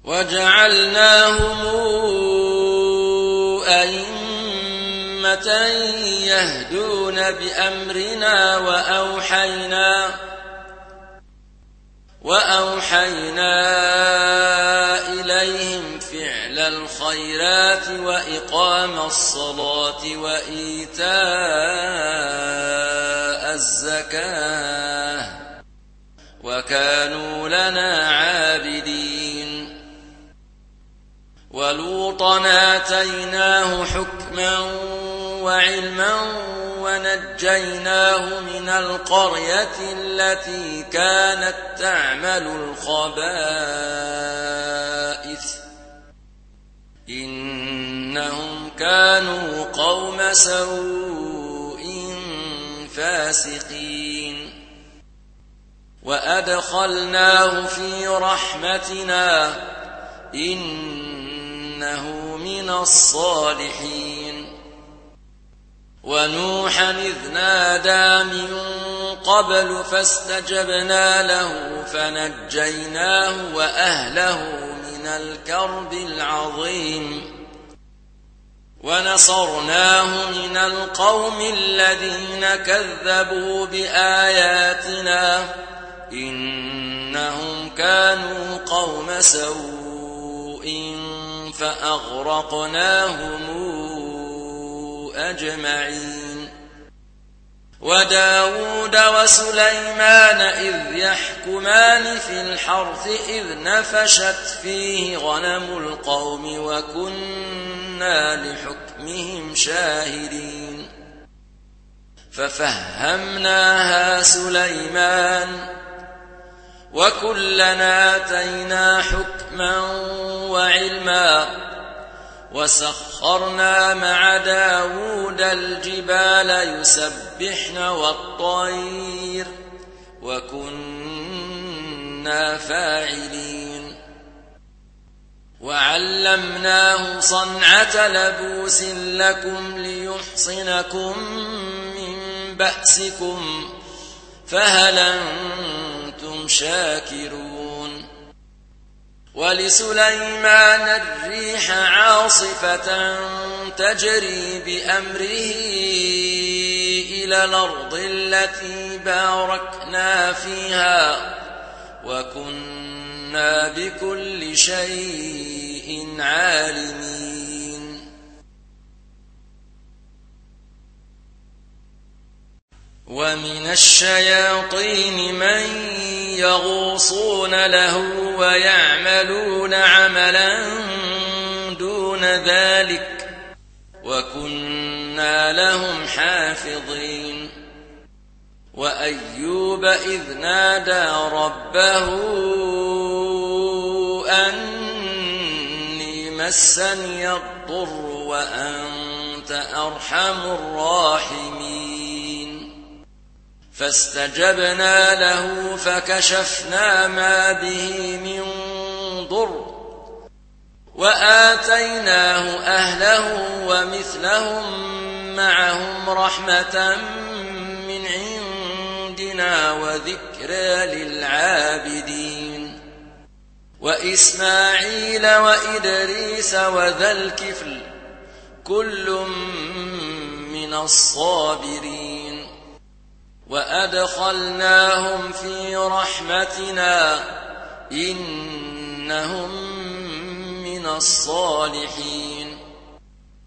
وجعلناهم أئمة يهدون بأمرنا وأوحينا إليهم فعل الخيرات وإقام الصلاة وإيتاء الزكاة وكانوا لنا عابدين. ولوطا آتيناه حكما وعلما ونجيناه من القرية التي كانت تعمل الخبائث إنهم كانوا قوم سوء فاسقين. وأدخلناه في رحمتنا إنه من الصالحين. ونوحا إذ نادى من قبل فاستجبنا له فنجيناه وأهله من الكرب العظيم ونصرناه من القوم الذين كذبوا بآياتنا إنهم كانوا قوم سوء فأغرقناهم أجمعين. وداود وسليمان إذ يحكمان في الحرث إذ نفشت فيه غنم القوم وكنا لحكمهم شاهدين. ففهمناها سليمان وكلنا آتينا حكما وعلما وسخرنا مع داود الجبال يسبحن والطير وكنا فاعلين. وعلمناه صنعة لبوس لكم ليحصنكم من بأسكم فهل أنتم شاكرون. ولسليمان الريح عاصفة تجري بأمره إلى الأرض التي باركنا فيها وكنا بكل شيء عالمين. ومن الشياطين من يغوصون له ويعملون عملا دون ذلك وكنا لهم حافظين. وأيوب إذ نادى ربه أني مسني الضر وأنت أرحم الراحمين فاستجبنا له فكشفنا ما به من ضر وآتيناه أهله ومثلهم معهم رحمة من عندنا وذكرى للعابدين. وإسماعيل وإدريس وذا الكفل كل من الصابرين وأدخلناهم في رحمتنا إنهم من الصالحين.